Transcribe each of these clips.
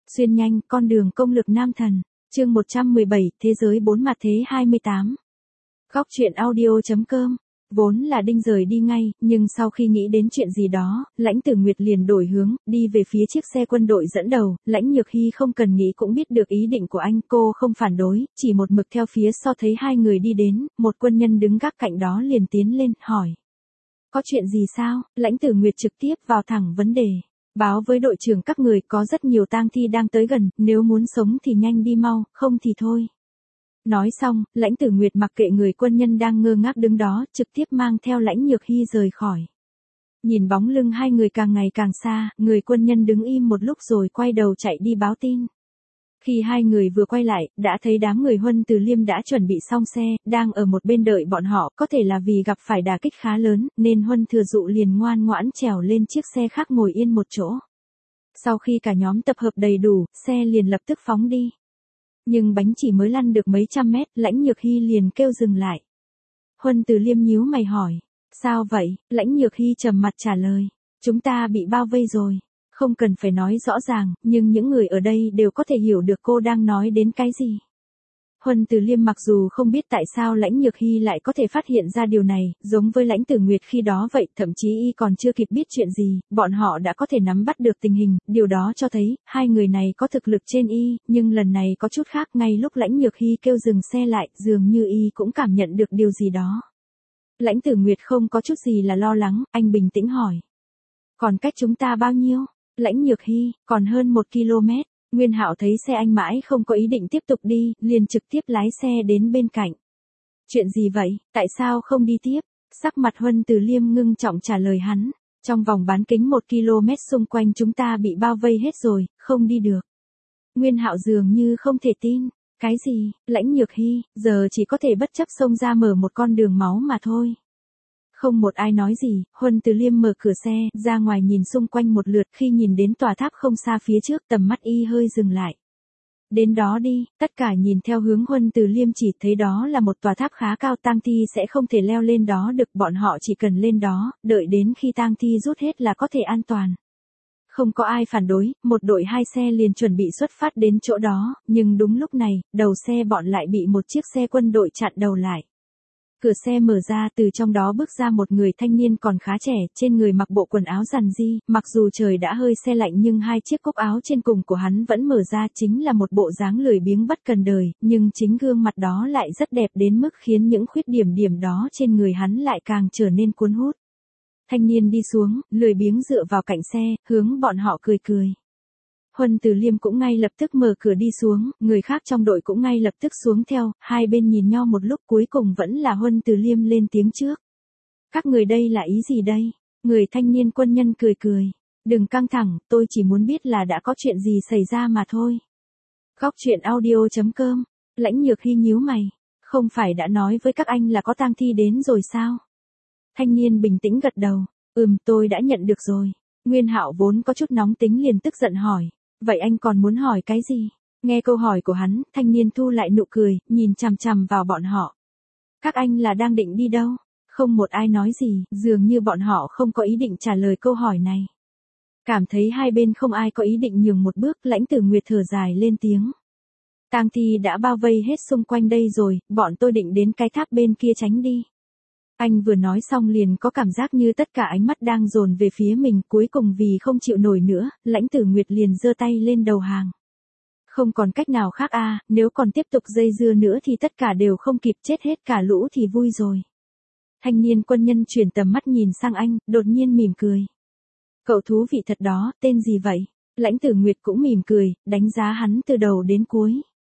Xuyên nhanh, con đường công lực nam thần. Chương 117, Thế giới bốn mặt thế 28. Góc truyện audio.com. Vốn là Đinh rời đi ngay, nhưng sau khi nghĩ đến chuyện gì đó, Lãnh Tử Nguyệt liền đổi hướng, đi về phía chiếc xe quân đội dẫn đầu. Lãnh Nhược Hy không cần nghĩ cũng biết được ý định của anh, cô không phản đối, chỉ một mực theo phía sau. Thấy hai người đi đến, một quân nhân đứng gác cạnh đó liền tiến lên, hỏi. Có chuyện gì sao? Lãnh Tử Nguyệt trực tiếp vào thẳng vấn đề. Báo với đội trưởng các người, có rất nhiều tang thi đang tới gần, nếu muốn sống thì nhanh đi mau, không thì thôi. Nói xong, Lãnh Tử Nguyệt mặc kệ người quân nhân đang ngơ ngác đứng đó, trực tiếp mang theo Lãnh Nhược Hy rời khỏi. Nhìn bóng lưng hai người càng ngày càng xa, người quân nhân đứng im một lúc rồi quay đầu chạy đi báo tin. Khi hai người vừa quay lại, đã thấy đám người Huân Từ Liêm đã chuẩn bị xong xe, đang ở một bên đợi bọn họ. Có thể là vì gặp phải đả kích khá lớn, nên Huân Thừa Dụ liền ngoan ngoãn trèo lên chiếc xe khác ngồi yên một chỗ. Sau khi cả nhóm tập hợp đầy đủ, xe liền lập tức phóng đi. Nhưng bánh chỉ mới lăn được mấy trăm mét, Lãnh Nhược Hy liền kêu dừng lại. Huân Từ Liêm nhíu mày hỏi. Sao vậy? Lãnh Nhược Hy trầm mặt trả lời. Chúng ta bị bao vây rồi. Không cần phải nói rõ ràng, nhưng những người ở đây đều có thể hiểu được cô đang nói đến cái gì. Huân Từ Liêm mặc dù không biết tại sao Lãnh Nhược Hy lại có thể phát hiện ra điều này, giống với Lãnh Tử Nguyệt khi đó vậy, thậm chí y còn chưa kịp biết chuyện gì, bọn họ đã có thể nắm bắt được tình hình, điều đó cho thấy, hai người này có thực lực trên y, nhưng lần này có chút khác. Ngay lúc Lãnh Nhược Hy kêu dừng xe lại, dường như y cũng cảm nhận được điều gì đó. Lãnh Tử Nguyệt không có chút gì là lo lắng, anh bình tĩnh hỏi. Còn cách chúng ta bao nhiêu? Lãnh Nhược Hy, còn hơn 1 km. Nguyên Hạo thấy xe anh mãi không có ý định tiếp tục đi, liền trực tiếp lái xe đến bên cạnh. Chuyện gì vậy, tại sao không đi tiếp? Sắc mặt Huân Từ Liêm ngưng trọng trả lời hắn. Trong vòng bán kính 1 km xung quanh chúng ta bị bao vây hết rồi, không đi được. Nguyên Hạo dường như không thể tin. Cái gì? Lãnh Nhược Hy, giờ chỉ có thể bất chấp xông ra mở một con đường máu mà thôi. Không một ai nói gì, Huân Từ Liêm mở cửa xe, ra ngoài nhìn xung quanh một lượt. Khi nhìn đến tòa tháp không xa phía trước, tầm mắt y hơi dừng lại. Đến đó đi, tất cả nhìn theo hướng Huân Từ Liêm chỉ thấy đó là một tòa tháp khá cao, tang thi sẽ không thể leo lên đó được, bọn họ chỉ cần lên đó, đợi đến khi tang thi rút hết là có thể an toàn. Không có ai phản đối, một đội 2 xe liền chuẩn bị xuất phát đến chỗ đó, nhưng đúng lúc này, đầu xe bọn lại bị một chiếc xe quân đội chặn đầu lại. Cửa xe mở ra, từ trong đó bước ra một người thanh niên còn khá trẻ, trên người mặc bộ quần áo rằn ri, mặc dù trời đã hơi se lạnh nhưng hai chiếc cúc áo trên cùng của hắn vẫn mở ra, chính là một bộ dáng lười biếng bất cần đời, nhưng chính gương mặt đó lại rất đẹp đến mức khiến những khuyết điểm đó trên người hắn lại càng trở nên cuốn hút. Thanh niên đi xuống, lười biếng dựa vào cạnh xe, hướng bọn họ cười cười. Huân Từ Liêm cũng ngay lập tức mở cửa đi xuống, người khác trong đội cũng ngay lập tức xuống theo, hai bên nhìn nhau một lúc cuối cùng vẫn là Huân Từ Liêm lên tiếng trước. Các người đây là ý gì đây? Người thanh niên quân nhân cười cười. Đừng căng thẳng, tôi chỉ muốn biết là đã có chuyện gì xảy ra mà thôi. Góc truyện audio.com. Lãnh Nhược Hy nhíu mày. Không phải đã nói với các anh là có tang thi đến rồi sao? Thanh niên bình tĩnh gật đầu. Tôi đã nhận được rồi. Nguyên Hạo vốn có chút nóng tính liền tức giận hỏi. Vậy anh còn muốn hỏi cái gì? Nghe câu hỏi của hắn, thanh niên thu lại nụ cười, nhìn chằm chằm vào bọn họ. Các anh là đang định đi đâu? Không một ai nói gì, dường như bọn họ không có ý định trả lời câu hỏi này. Cảm thấy hai bên không ai có ý định nhường một bước, Lãnh Tử Nguyệt thở dài lên tiếng. Tang thi đã bao vây hết xung quanh đây rồi, bọn tôi định đến cái tháp bên kia tránh đi. Anh vừa nói xong liền có cảm giác như tất cả ánh mắt đang dồn về phía mình, cuối cùng vì không chịu nổi nữa, Lãnh Tử Nguyệt liền giơ tay lên đầu hàng. Không còn cách nào khác nếu còn tiếp tục dây dưa nữa thì tất cả đều không kịp, chết hết cả lũ thì vui rồi. Thanh niên quân nhân chuyển tầm mắt nhìn sang anh, đột nhiên mỉm cười. Cậu thú vị thật đó, tên gì vậy? Lãnh Tử Nguyệt cũng mỉm cười, đánh giá hắn từ đầu đến cuối.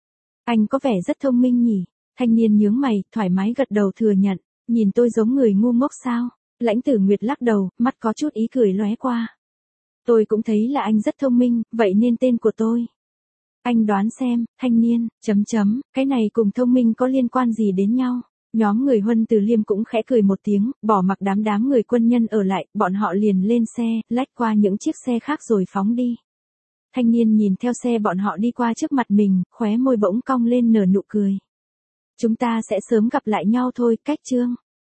Anh có vẻ rất thông minh nhỉ? Thanh niên nhướng mày, thoải mái gật đầu thừa nhận. Nhìn tôi giống người ngu ngốc sao? Lãnh Tử Nguyệt lắc đầu, mắt có chút ý cười lóe qua. Tôi cũng thấy là anh rất thông minh, vậy nên tên của tôi. Anh đoán xem, thanh niên, cái này cùng thông minh có liên quan gì đến nhau? Nhóm người Huân Từ Liêm cũng khẽ cười một tiếng, bỏ mặc đám người quân nhân ở lại, bọn họ liền lên xe, lách qua những chiếc xe khác rồi phóng đi. Thanh niên nhìn theo xe bọn họ đi qua trước mặt mình, khóe môi bỗng cong lên nở nụ cười. Chúng ta sẽ sớm gặp lại nhau thôi, cách Trương.